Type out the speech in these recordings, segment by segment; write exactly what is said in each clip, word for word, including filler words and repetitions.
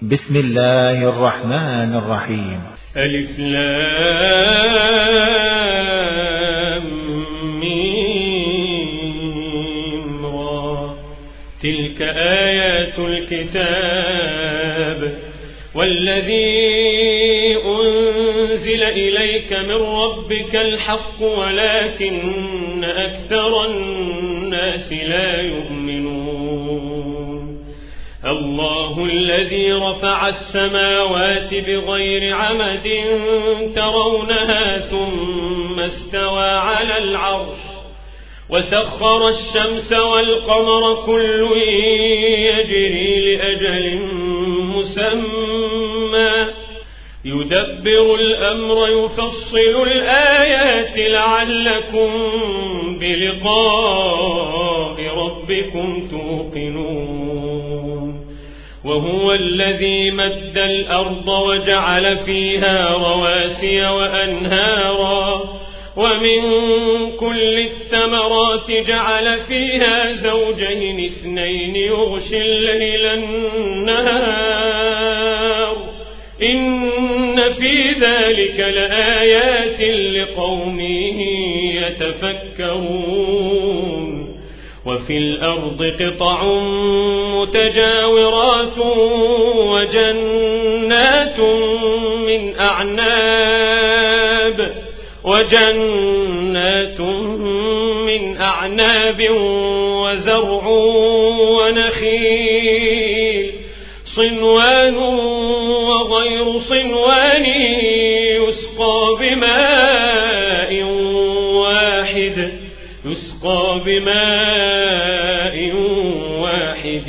بسم الله الرحمن الرحيم. ألف لام ميم را، تلك آيات الكتاب والذي أنزل إليك من ربك الحق ولكن أكثر الناس لا يؤمنون. الله الذي رفع السماوات بغير عمد ترونها ثم استوى على العرش وسخر الشمس والقمر كل يجري لأجل مسمى يدبر الأمر يفصل الآيات لعلكم بلقاء ربكم توقنون. وهو الذي مد الأرض وجعل فيها رواسي وأنهارا ومن كل الثمرات جعل فيها زوجين اثنين يغشي الليل النهار إن في ذلك لآيات لقوم يتفكرون. وفي الأرض قطع متجاورات وجنات من أعناب وجنات من أعناب وزرع ونخيل صنوان وغير صنوان يسقى بماء واحد يسقى بماء واحد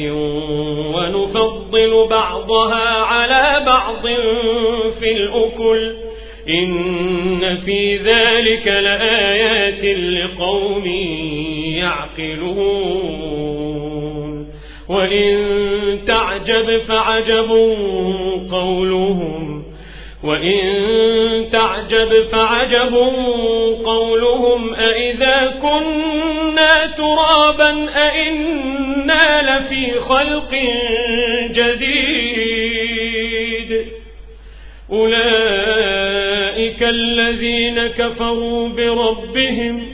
ونفضل بعضها على بعض في الأكل إن في ذلك لآيات لقوم يعقلون. وإن تعجب فعجب قولهم وإن تعجب فعجب قولهم أإذا كنا ترابا أإنا لفي خلق جديد. أولئك الذين كفروا بربهم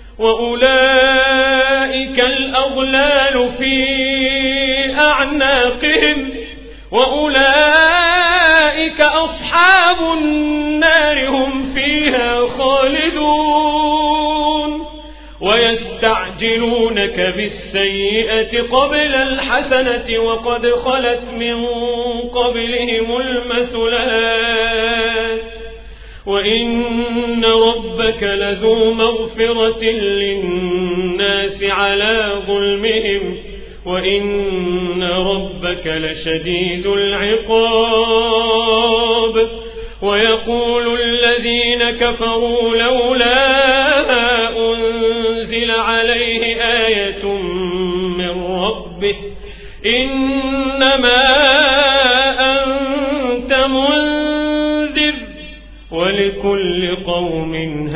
وأولئك الأغلال في أعناقهم وأولئك أصحاب النار هم فيها خالدون. ويستعجلونك بالسيئة قبل الحسنة وقد خلت من قبلهم المثلات وإن ربك لذو مغفرة للناس على ظلمهم وإن ربك لشديد العقاب. ويقول الذين كفروا لولا أنزل عليه آية من ربه إنما أنت منذر ولكل قوم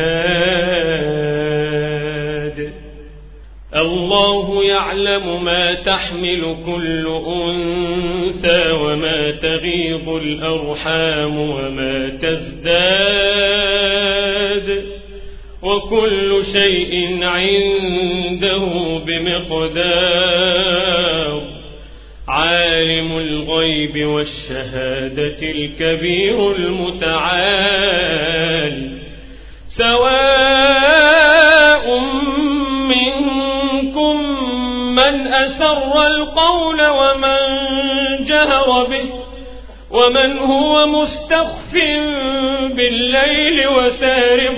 هاد. الله يعلم ما تحمل كل أنثى وما تغيض الأرحام وما تزداد وكل شيء عنده بمقدار. عالم الغيب والشهادة الكبير المتعال. سواء منكم من أسر القول ومن جهر به ومن هو مستخف بالليل وسارب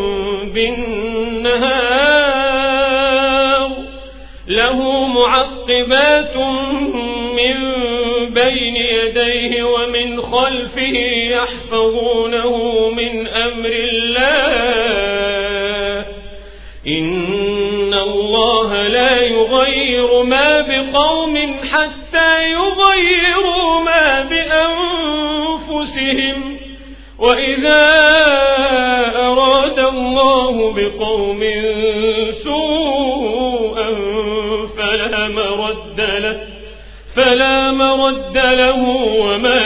بالنهار. له معقبات من بين يديه ومن خلفه يحفظونه من أمر الله. إن الله لا يغير ما بقوم حتى يغيروا ما بأنفسهم. وإذا أراد الله بقوم سوءا فلا مرد له فلا مرد له وما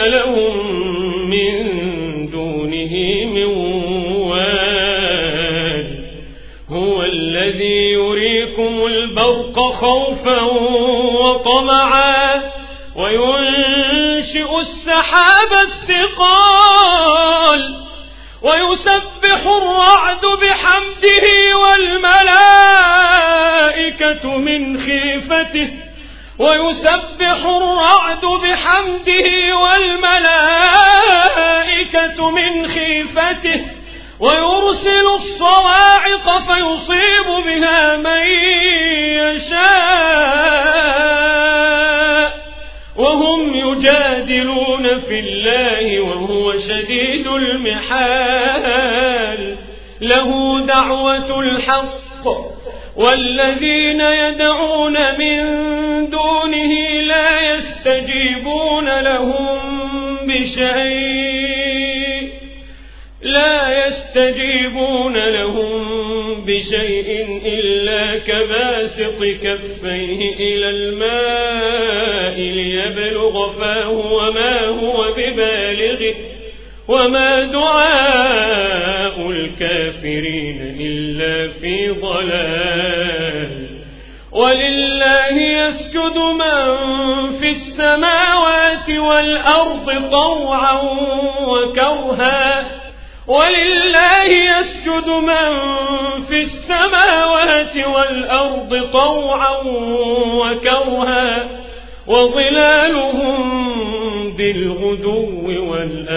خوفا وطمعا وينشئ السحاب الثقال ويسبح الرعد بحمده والملائكة من خيفته ويسبح الرعد بحمده والملائكة من خيفته ويرسل الصواعق فيصيب بها من يشاء وهم يجادلون في الله وهو شديد المحال له دعوة الحق والذين يدعون من دونه لا يستجيبون لهم بشيء لا يستجيبون لهم بشيء إلا كباسط كفيه إلى الماء ليبلغ فاه وما هو ببالغه وما دعاء الكافرين إلا في ضلال ولله يسجد من في السماوات والأرض طوعا وكرها ولله يسجد من في السماوات والأرض طوعا وكرها وظلالهم بالغدو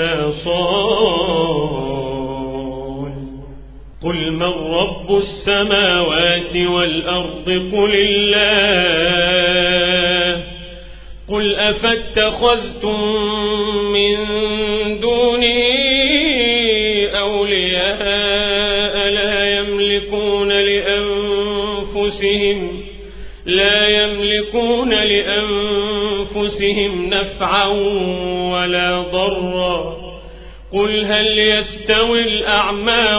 والآصال قل من رب السماوات والأرض قل الله قل أفاتخذتم من دونه أولياء لا يملكون لأنفسهم لا يملكون لأنفسهم نفعا ولا ضرا قل هل يستوي الأعمى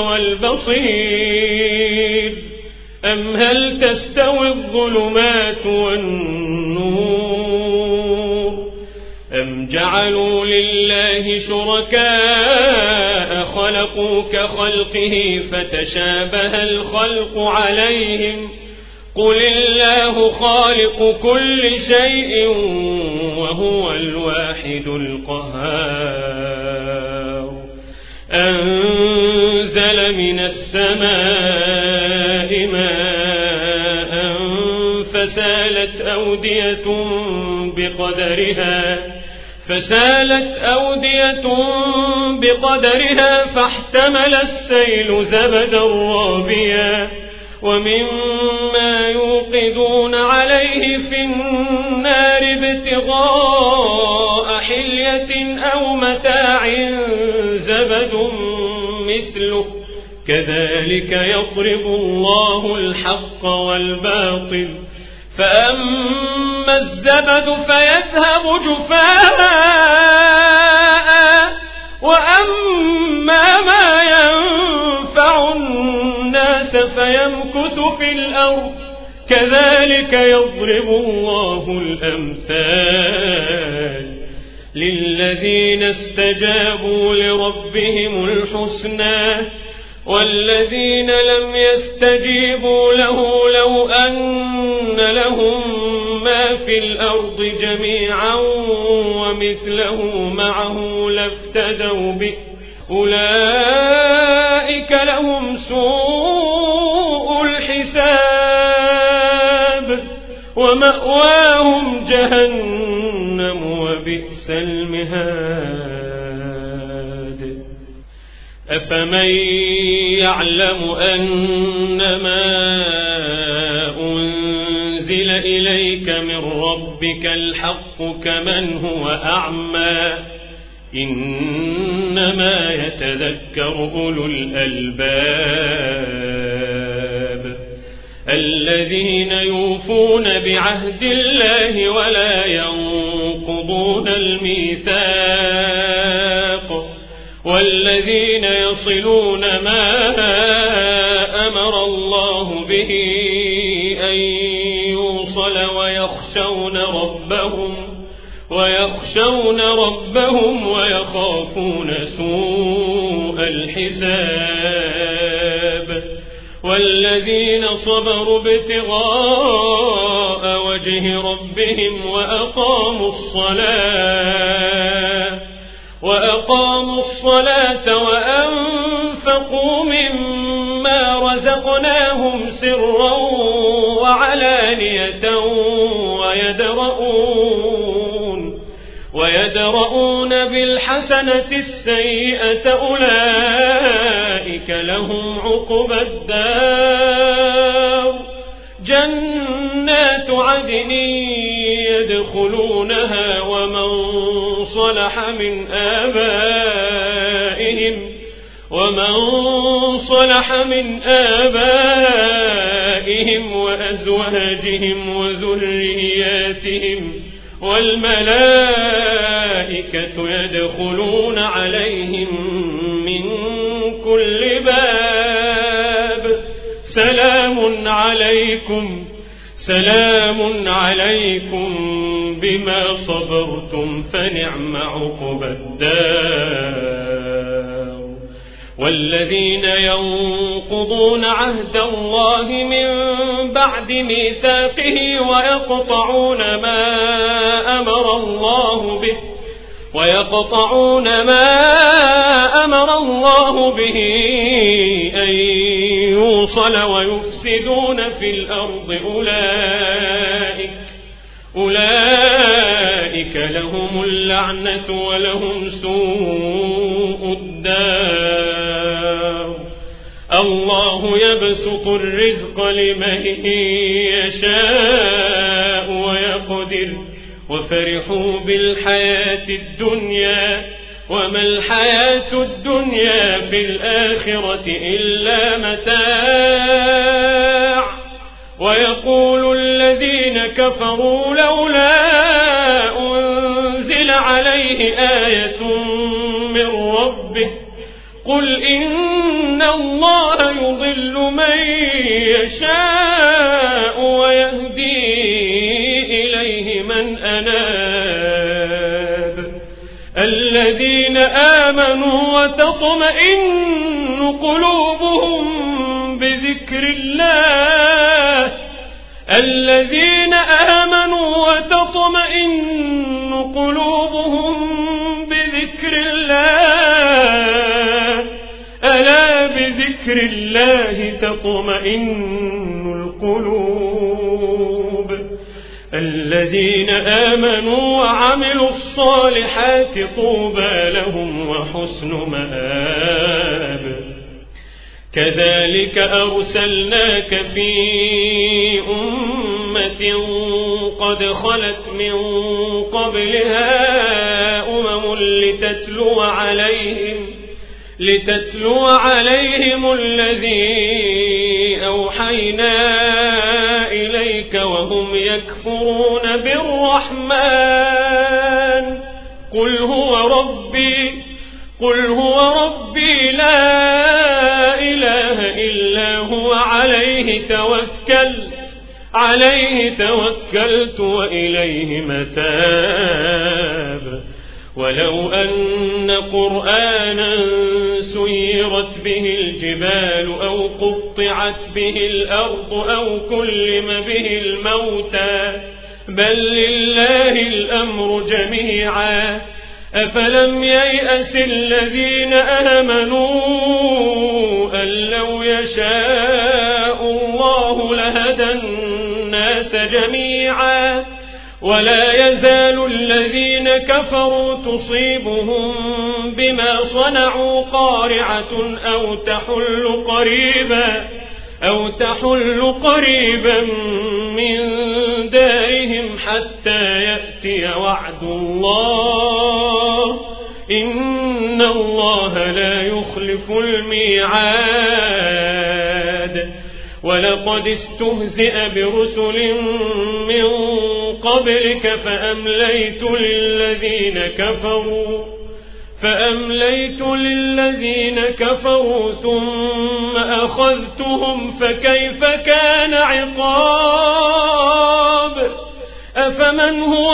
والبصير أم هل تستوي الظلمات والنور أم جعلوا لله شركاء خلقوا كخلقه فتشابه الخلق عليهم قل الله خالق كل شيء وهو الواحد القهار أنزل من السماء ماء فسالت أودية بقدرها فسالت أودية بقدرها فاحتمل السيل زبدا رابيا ومما يوقدون عليه في النار ابتغاء حلية أو متاع زبد مثله كذلك يضرب الله الحق والباطل فأما الزبد فيذهب جفاء وأما ما ينفع الناس فيمكث في الأرض كذلك يضرب الله الأمثال للذين استجابوا لربهم الحسنى والذين لم يستجيبوا له لو أن لهم ما في الأرض جميعا ومثله معه لافتدوا به أولئك لهم سوء الحساب ومأواهم جهنم وبئس المهاد أفمن يعلم أنما أنزل إليك من ربك الحق كمن هو أعمى إنما يتذكر أولو الألباب الذين يوفون بعهد الله ولا ينقضون الميثاق والذين يصلون ما أمر الله به أن يوصل ويخشون ربهم ويخشون ربهم ويخافون سوء الحساب والذين صبروا ابتغاء وجه ربهم وأقاموا الصلاة وأقاموا الصلاة وأنفقوا مما رزقناهم سرا وعلانية ويدرؤون ويدرؤون بالحسنة السيئة أولئك لهم عقبى الدار جنات عدن يدخلونها ومن صلح من آبائهم ومن صلح من آبائهم وأزواجهم وذرياتهم والملائكة يدخلون عليهم من كل باب سلام عليكم سلام عليكم بما صبرتم فنعم عقبى الدار. والذين ينقضون عهد الله من بعد ميثاقه ويقطعون ما أمر الله به ويقطعون ما أمر الله به أن يوصل ويفسدون في الأرض أولئك أولئك لهم اللعنة ولهم سوء الدار. الله يبسط الرزق لمن يشاء ويقدر وفرحوا بالحياة الدنيا وما الحياة الدنيا في الآخرة إلا متاع. ويقول الذين كفروا لولا أنزل عليه آية من ربه قل إن الله يضل من يشاء ويهدي إليه من أناب. الذين آمنوا وتطمئن قلوبهم بذكر الله الذين آمنوا وتطمئن قلوبهم بذكر الله ألا بذكر الله تطمئن القلوب. الذين آمنوا وعملوا الصالحات طوبى لهم وحسن مآب. كذلك أرسلناك في أمة قد خلت من قبلها أمم لتتلو عليهم لتتلو عليهم الذي أوحينا إليك وهم يكفرون بالرحمن قل هو ربي قل هو ربي لا إله إلا هو عليه توكلت عليه توكلت وإليه متاب. ولو أن قرآنا سيرت به الجبال أو قطعت به الأرض أو كلم به الموتى بل لله الأمر جميعا أفلم ييأس الذين آمنوا أن لو يشاء الله لهدى الناس جميعا ولا يزال الذين كفروا تصيبهم بما صنعوا قارعة أو تحل قريبا أو تحل قريبا من دارهم حتى يأتي وعد الله إن الله لا يخلف الميعاد. ولقد استهزئ برسل من قبلك فأمليت للذين كفروا فأمليت للذين كفروا ثم أخذتهم فكيف كان عقاب. أفمن هو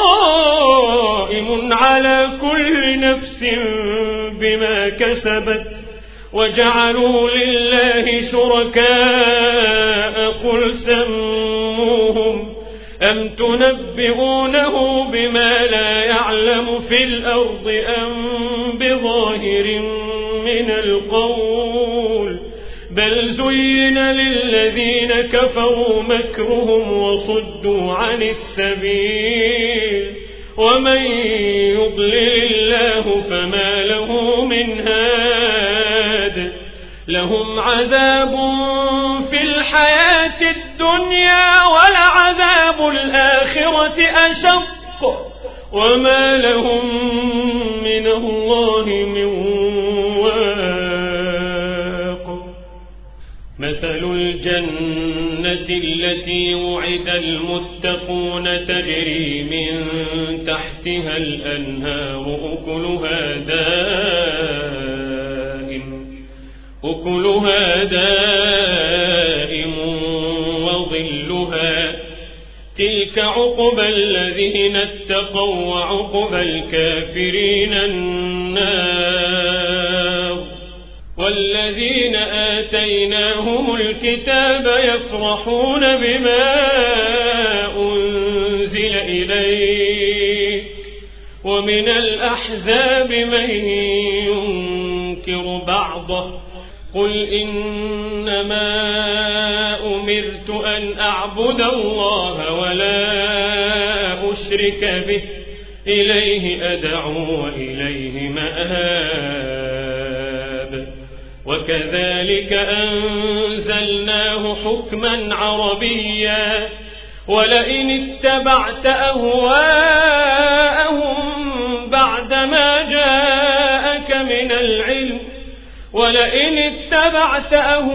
قائم على كل نفس بما كسبت وجعلوا لله شركاء قل سموهم أم تنبئونه بما لا يعلم في الأرض أم بظاهر من القول بل زين للذين كفروا مكرهم وصدوا عن السبيل ومن يضلل الله فما له من هاد لهم عذاب في الحياة الدنيا ولعذاب الآخرة أشق وما لهم من الله من واق مثل الجنة التي وعد المتقون تجري من تحتها الأنهار أكلها دائم أكلها دائم وظلها تلك عقبى الذين اتقوا وعقبى الكافرين النار والذين آتيناهم الكتاب يفرحون بما أنزل إليك ومن الأحزاب من ينكر بعضه قل إنما أمرت أن أعبد الله ولا أشرك به إليه أدعو وإليه مآب وكذلك أنزلناه حكما عربيا ولئن اتبعت أهواءهم بعدما جاءك من العلم ولئن اتبعت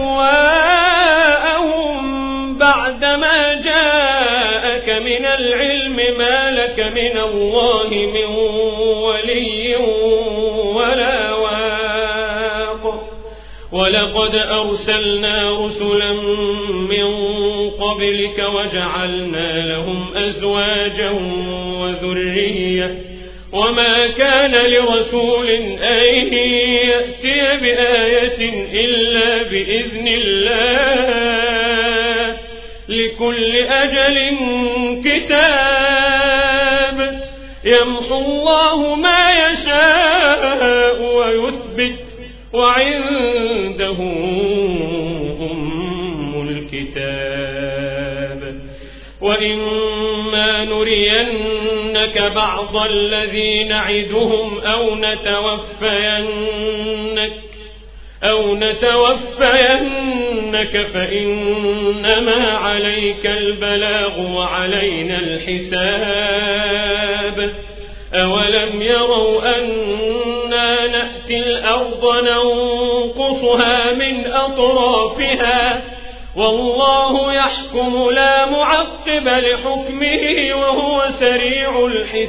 أهواءهم بعدما جاءك من العلم ما لك من الله من ولي ولا واق ولقد أرسلنا رسلا من قبلك وجعلنا لهم أزواجا وذرية وما كان لرسول أن يأتي بآية إلا بإذن الله لكل أجل كتاب يمحو الله ما يشاء ويثبت وعنده أم الكتاب وإما نرينك بعض الذي نعدهم أو نتوفينك أو نتوفينك فإنما عليك البلاغ وعلينا الحساب أولم يروا أنا نأتي الأرض ننقصها من أطرافها والله يحكم لا معقب لحكمه وهو سريع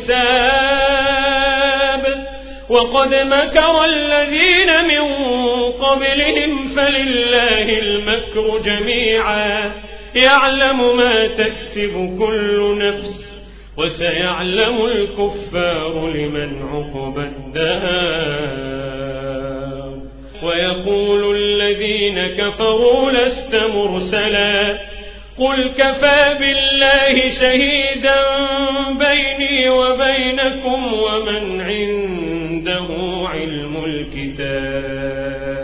الحساب وقد مكر الذين من قبلهم فلله المكر جميعا يعلم ما تكسب كل نفس وسيعلم الكفار لمن عقبى الدار ويقول الذين كفروا لست مرسلا قل كفى بالله شهيدا بيني وبينكم ومن عنده علم الكتاب